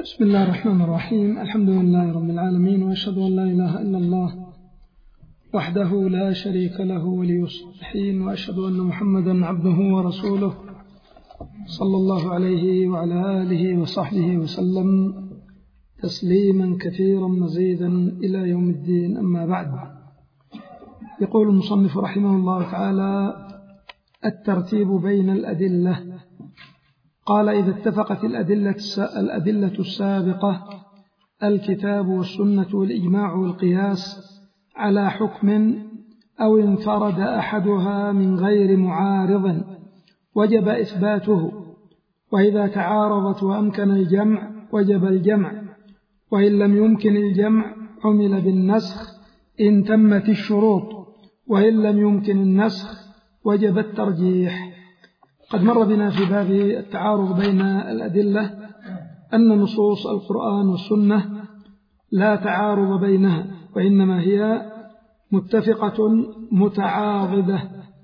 بسم الله الرحمن الرحيم. الحمد لله رب العالمين، وأشهد أن لا إله إلا الله وحده لا شريك له ولي الصالحين، وأشهد أن محمدا عبده ورسوله صلى الله عليه وعلى آله وصحبه وسلم تسليما كثيرا مزيدا إلى يوم الدين. أما بعد، يقول المصنف رحمه الله تعالى: الترتيب بين الأدلة. قال: إذا اتفقت الأدلة السابقة الكتاب والسنة والإجماع والقياس على حكم أو انفرد أحدها من غير معارض وجب إثباته، وإذا تعارضت وأمكن الجمع وجب الجمع، وإن لم يمكن الجمع عمل بالنسخ إن تمت الشروط، وإن لم يمكن النسخ وجب الترجيح. قد مر بنا في باب التعارض بين الأدلة أن نصوص القرآن والسنة لا تعارض بينها، وإنما هي متفقة متعاضدة،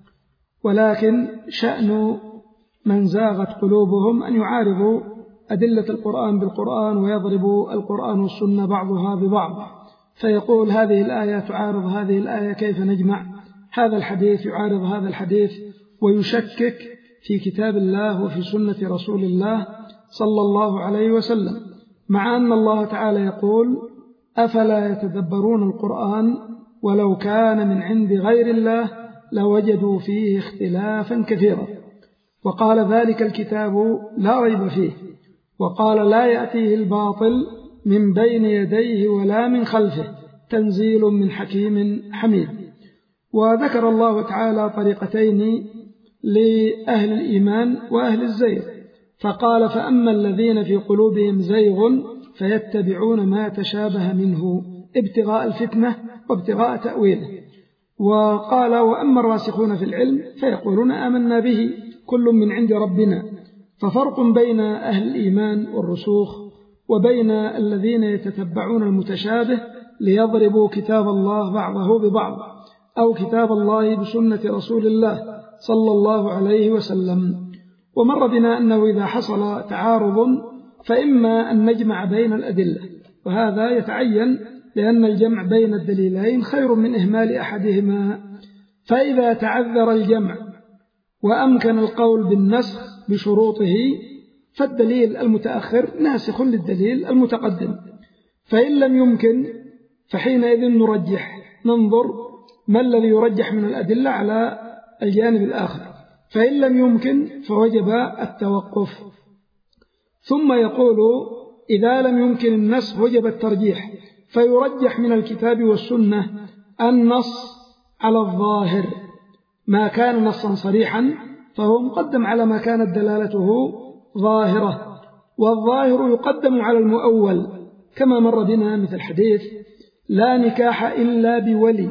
ولكن شأن من زاغت قلوبهم أن يعارضوا أدلة القرآن بالقرآن ويضربوا القرآن والسنة بعضها ببعض، فيقول هذه الآية تعارض هذه الآية، كيف نجمع؟ هذا الحديث يعارض هذا الحديث، ويشكك في كتاب الله وفي سنة رسول الله صلى الله عليه وسلم، مع أن الله تعالى يقول: أفلا يتدبرون القرآن ولو كان من عند غير الله لوجدوا فيه اختلافا كثيرا، وقال: ذلك الكتاب لا ريب فيه، وقال: لا يأتيه الباطل من بين يديه ولا من خلفه، تنزيل من حكيم حميد. وذكر الله تعالى طريقتين لأهل الإيمان وأهل الزيغ، فقال: فأما الذين في قلوبهم زيغ فيتبعون ما تشابه منه ابتغاء الفتنة وابتغاء تأويله. وقال: وأما الراسخون في العلم فيقولون آمنا به كل من عند ربنا. ففرق بين أهل الإيمان والرسوخ وبين الذين يتتبعون المتشابه ليضربوا كتاب الله بعضه ببعض، أو كتاب الله بسنة رسول الله صلى الله عليه وسلم. ومر بنا أنه إذا حصل تعارض فإما أن نجمع بين الأدلة، وهذا يتعين لأن الجمع بين الدليلين خير من إهمال أحدهما. فإذا تعذر الجمع وأمكن القول بالنسخ بشروطه فالدليل المتأخر ناسخ للدليل المتقدم، فإن لم يمكن فحينئذ نرجح، ننظر ما الذي يرجح من الأدلة على الجانب الآخر، فإن لم يمكن فوجب التوقف. ثم يقول: إذا لم يمكن النسخ وجب الترجيح، فيرجح من الكتاب والسنة النص على الظاهر، ما كان نصا صريحا فهو مقدم على ما كانت دلالته ظاهرة، والظاهر يقدم على المؤول، كما مر بنا مثل حديث: لا نكاح إلا بولي.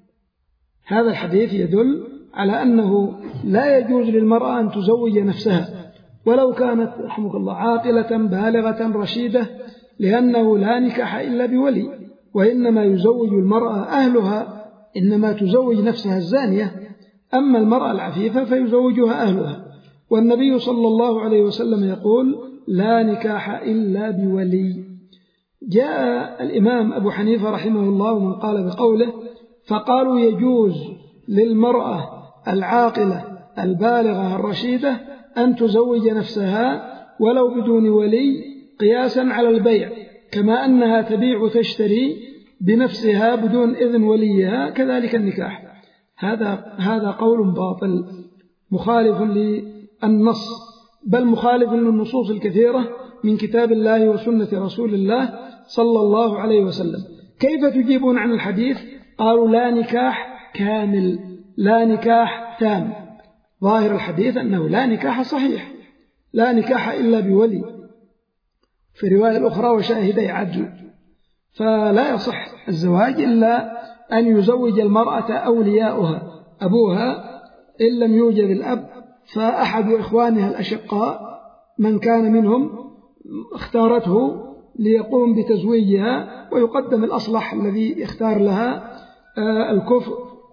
هذا الحديث يدل على أنه لا يجوز للمرأة أن تزوج نفسها ولو كانت رحمك الله عاقلة بالغة رشيدة، لأنه لا نكاح إلا بولي، وإنما يزوج المرأة أهلها، إنما تزوج نفسها الزانية، أما المرأة العفيفة فيزوجها أهلها. والنبي صلى الله عليه وسلم يقول: لا نكاح إلا بولي. جاء الإمام أبو حنيفة رحمه الله ومن قال بقوله، فقالوا: يجوز للمرأة العاقلة البالغة الرشيدة أن تزوج نفسها ولو بدون ولي، قياسا على البيع، كما أنها تبيع وتشتري بنفسها بدون إذن وليها، كذلك النكاح. هذا قول باطل مخالف للنص، بل مخالف للنصوص الكثيرة من كتاب الله وسنة رسول الله صلى الله عليه وسلم. كيف تجيبون عن الحديث؟ قالوا: لا نكاح كامل، لا نكاح تام. ظاهر الحديث أنه لا نكاح صحيح، لا نكاح إلا بولي، في رواية الأخرى وشاهدي عدل، فلا يصح الزواج إلا أن يزوج المرأة أولياؤها، أبوها، إن لم يوجد الأب فأحد إخوانها الأشقاء من كان منهم اختارته ليقوم بتزويجها، ويقدم الأصلح الذي يختار لها الكفء.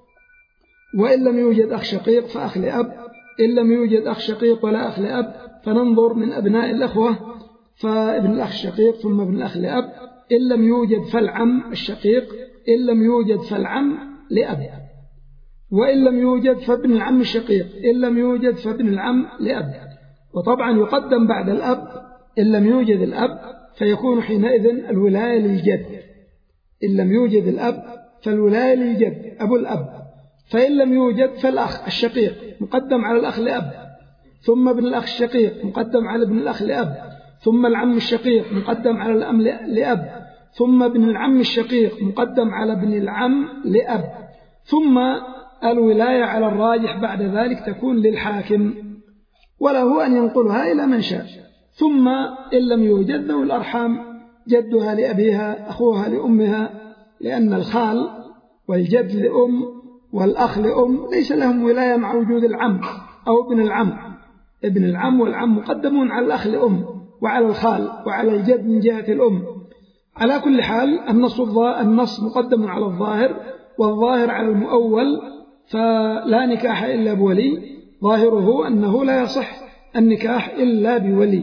وإن لم يوجد أخ شقيق فأخ لأب، إن لم يوجد أخ شقيق ولا أخ لأب فننظر من أبناء الأخوة فابن الأخ الشقيق ثم ابن الأخ لأب، إن لم يوجد فالعم الشقيق، إن لم يوجد فالعم لأب، وإن لم يوجد فابن العم الشقيق، إن لم يوجد فابن العم لأب. وطبعا يقدم بعد الأب إن لم يوجد الأب، فيكون حينئذ الولاية للجد. إن لم يوجد الأب فالولاية للجد أبو الأب. فإن لم يوجد فالأخ الشقيق مقدم على الأخ لأب، ثم ابن الأخ الشقيق مقدم على ابن الأخ لأب، ثم العم الشقيق مقدم على الأم لأب، ثم ابن العم الشقيق مقدم على ابن العم لأب، ثم الولاية على الراجح بعد ذلك تكون للحاكم، وله أن ينقلها إلى من شاء. ثم إن لم يوجد ذوي الأرحام، جدها لأبيها، أخوها لأمها، لأن الخال والجد لأم والأخ لأم ليس لهم ولاية مع وجود العم أو ابن العم. ابن العم والعم مقدمون على الأخ لأم وعلى الخال وعلى الجد من جهة الأم. على كل حال النص مقدم على الظاهر، والظاهر على المؤول، فلا نكاح إلا بولي. ظاهره أنه لا يصح النكاح إلا بولي،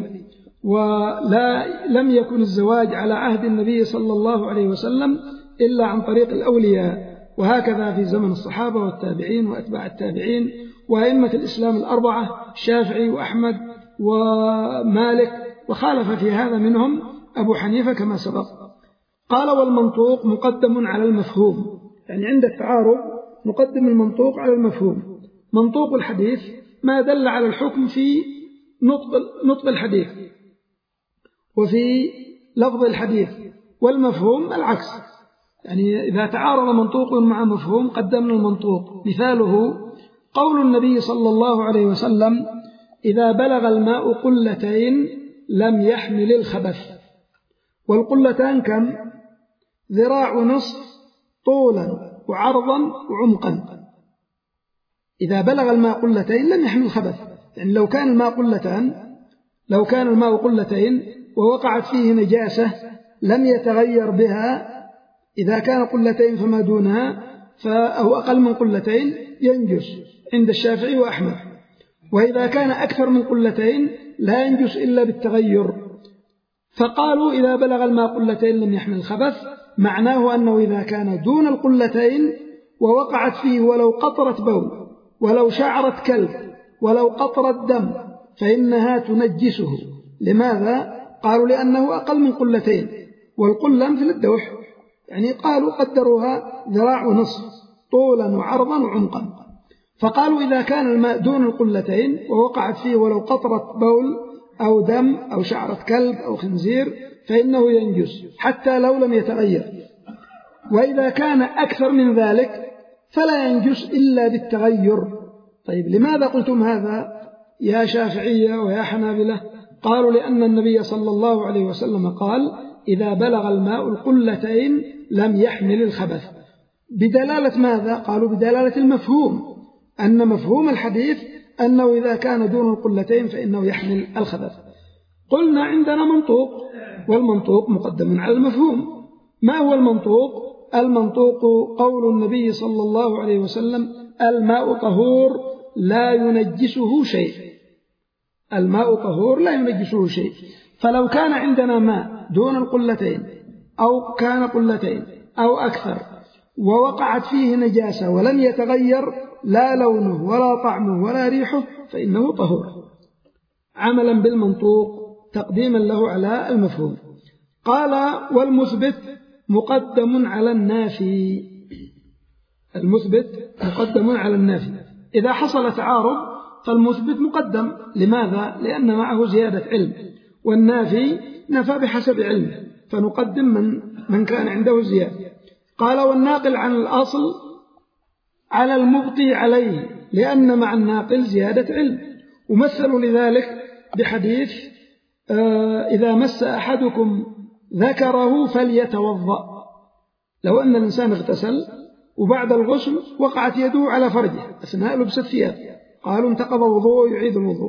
ولم يكن الزواج على عهد النبي صلى الله عليه وسلم إلا عن طريق الأولياء، وهكذا في زمن الصحابة والتابعين وأتباع التابعين وأئمة الإسلام الأربعة الشافعي وأحمد ومالك، وخالف في هذا منهم أبو حنيفة كما سبق. قال والمنطوق مقدم على المفهوم، يعني عند التعارض نقدم المنطوق على المفهوم. منطوق الحديث ما دل على الحكم في نطق الحديث وفي لفظ الحديث، والمفهوم العكس، يعني إذا تعارض منطوق مع مفهوم قدمنا المنطوق. مثاله قول النبي صلى الله عليه وسلم: إذا بلغ الماء قلتين لم يحمل الخبث. والقلتان كم؟ ذراع نصف طولا وعرضا وعمقا. إذا بلغ الماء قلتين لم يحمل الخبث، يعني لو كان الماء قلتين ووقعت فيه نجاسة لم يتغير بها، إذا كان قلتين فما دونها أو أقل من قلتين ينجس عند الشافعي وأحمد، وإذا كان أكثر من قلتين لا ينجس إلا بالتغير. فقالوا إذا بلغ الماء قلتين لم يحمل الخبث، معناه أنه إذا كان دون القلتين ووقعت فيه ولو قطرة بول ولو شعرة كلب ولو قطرة دم فإنها تنجسه. لماذا؟ قالوا لأنه أقل من قلتين، والقلة مثل الدوح، يعني قالوا قدروها ذراع ونصف طولا وعرضا وعمقا. فقالوا إذا كان الماء دون القلتين ووقعت فيه ولو قطرة بول أو دم أو شعرة كلب أو خنزير فإنه ينجس حتى لو لم يتغير. وإذا كان أكثر من ذلك فلا ينجس إلا بالتغير. طيب لماذا قلتم هذا يا شافعية ويا حنابلة؟ قالوا لأن النبي صلى الله عليه وسلم قال: إذا بلغ الماء القلتين لم يحمل الخبث. بدلالة ماذا؟ قالوا بدلالة المفهوم، أن مفهوم الحديث أنه إذا كان دون القلتين فإنه يحمل الخبث. قلنا عندنا منطوق، والمنطوق مقدم على المفهوم. ما هو المنطوق؟ المنطوق قول النبي صلى الله عليه وسلم: الماء طهور لا ينجسه شيء. الماء طهور لا ينجسه شيء. فلو كان عندنا ماء دون القلتين أو كان قلتين أو أكثر ووقعت فيه نجاسة ولم يتغير لا لونه ولا طعمه ولا ريحه فإنه طهور، عملا بالمنطوق تقديما له على المفهوم. قال والمثبت مقدم على النافي. المثبت مقدم على النافي. إذا حصل تعارض فالمثبت مقدم. لماذا؟ لأن معه زيادة علم، والنافي نفى بحسب علمه، فنقدم من كان عنده زيادة. قال والناقل عن الأصل على المبقي عليه، لأن مع الناقل زيادة علم. ومثلوا لذلك بحديث: إذا مس أحدكم ذكره فليتوضأ. لو أن الإنسان اغتسل وبعد الغسل وقعت يده على فرجه أثناء لبس الثياب، قالوا انتقض وضوء يعيد الوضوء،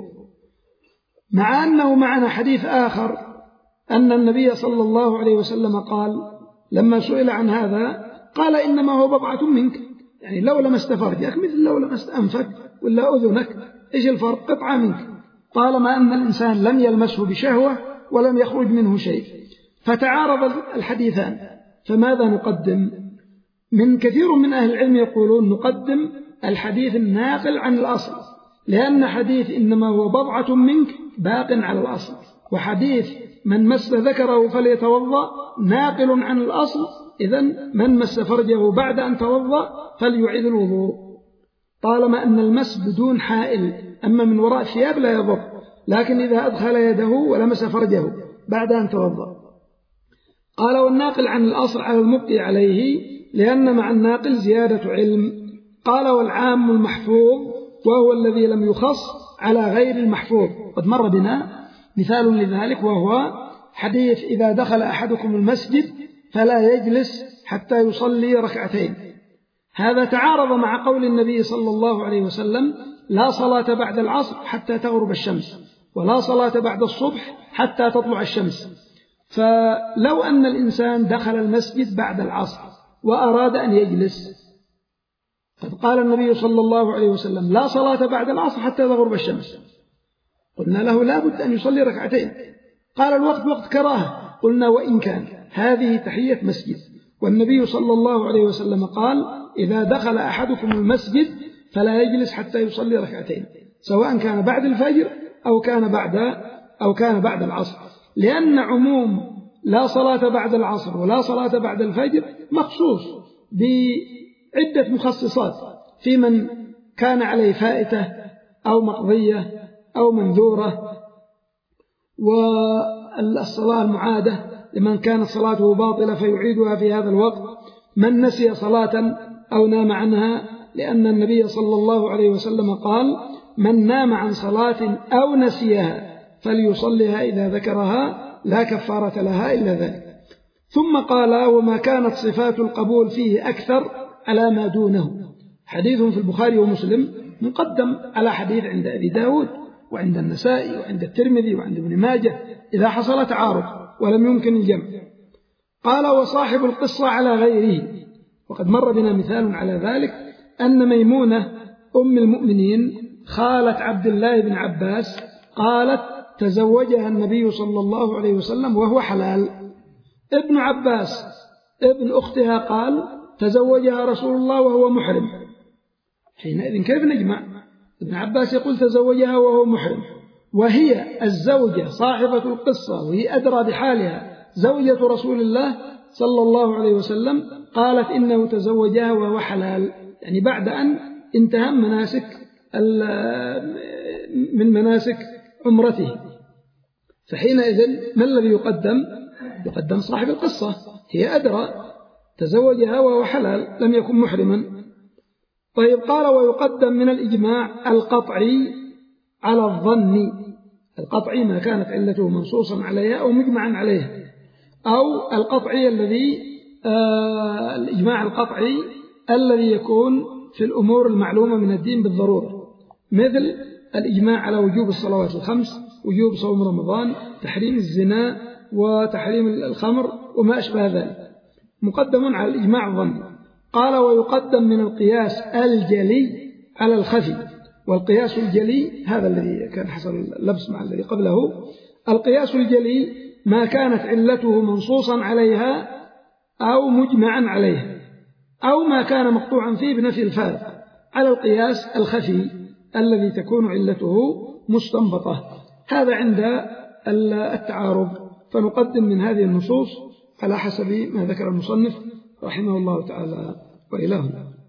مع أنه معنا حديث آخر أن النبي صلى الله عليه وسلم قال لما سئل عن هذا قال: إنما هو بضعة منك، يعني لو لمست فرجك مثل لو لمست أنفك ولا أذنك، إيش الفرق؟ قطعة منك، طالما أن الإنسان لم يلمسه بشهوة ولم يخرج منه شيء، فتعارض الحديثان، فماذا نقدم؟ من كثير من أهل العلم يقولون نقدم الحديث الناقل عن الأصل، لأن حديث إنما هو بضعة منك باق على الأصل، وحديث من مس ذكره فليتوضأ ناقل عن الأصل، إذن من مس فرجه بعد أن توضأ فليعيد الوضوء، طالما أن المس بدون حائل، أما من وراء الثياب لا يضر، لكن إذا أدخل يده ولمس فرجه بعد أن توضأ. قال والناقل عن الأصل على المبقي عليه، لأن مع الناقل زيادة علم. قال والعام المحفوظ وهو الذي لم يخص على غير المحفوظ، قد مر بنا مثال لذلك، وهو حديث إذا دخل أحدكم المسجد فلا يجلس حتى يصلي ركعتين. هذا تعارض مع قول النبي صلى الله عليه وسلم لا صلاة بعد العصر حتى تغرب الشمس، ولا صلاة بعد الصبح حتى تطلع الشمس. فلو أن الإنسان دخل المسجد بعد العصر وأراد أن يجلس، قد قال النبي صلى الله عليه وسلم لا صلاة بعد العصر حتى تغرب الشمس، قلنا له لا بد أن يصلي ركعتين، قال الوقت وقت كراهة، قلنا وإن كان هذه تحية مسجد، والنبي صلى الله عليه وسلم قال إذا دخل أحدكم المسجد فلا يجلس حتى يصلي ركعتين، سواء كان بعد الفجر أو كان بعد العصر، لأن عموم لا صلاة بعد العصر ولا صلاة بعد الفجر مخصوص بعدة مخصصات، في من كان عليه فائتة أو مقضية أو منذورة، والصلاة المعادة لمن كانت صلاته باطلة فيعيدها في هذا الوقت، من نسي صلاة أو نام عنها، لأن النبي صلى الله عليه وسلم قال من نام عن صلاة أو نسيها فليصلها إذا ذكرها لا كفارة لها إلا ذلك. ثم قال وما كانت صفات القبول فيه أكثر على ما دونه، حديث في البخاري ومسلم مقدم على حديث عند أبي داود وعند النسائي وعند الترمذي وعند ابن ماجه إذا حصل تعارض ولم يمكن الجمع. قال وصاحب القصة على غيره، وقد مر بنا مثال على ذلك، أن ميمونة أم المؤمنين خالة عبد الله بن عباس قالت تزوجها النبي صلى الله عليه وسلم وهو حلال. ابن عباس ابن أختها قال تزوجها رسول الله وهو محرم، حينئذ كيف نجمع؟ ابن عباس يقول تزوجها وهو محرم، وهي الزوجة صاحبة القصة وهي أدرى بحالها زوجة رسول الله صلى الله عليه وسلم، قالت إنه تزوجها وهو حلال، يعني بعد أن انتهى من مناسك عمرته. فحينئذ ما الذي يقدم؟ يقدم صاحب القصة، هي أدرى، تزوجها وهو حلال لم يكن محرما. طيب قال ويقدم من الإجماع القطعي على الظن، القطعي ما كانت علته منصوصا عليها أو مجمعا عليها، أو القطعي الإجماع القطعي الذي يكون في الأمور المعلومة من الدين بالضرورة، مثل الإجماع على وجوب الصلوات الخمس، وجوب صوم رمضان، تحريم الزنا وتحريم الخمر وما أشبه ذلك، مقدم على الإجماع الظني. قال ويقدم من القياس الجلي على الخفي، والقياس الجلي هذا الذي كان حصل اللبس مع الذي قبله. القياس الجلي ما كانت علته منصوصا عليها أو مجمعا عليها، أو ما كان مقطوعا فيه بنفي الفارق، على القياس الخفي الذي تكون علته مستنبطة. هذا عند التعارض، فنقدم من هذه النصوص على حسب ما ذكر المصنف رحمه الله تعالى وإلهنا.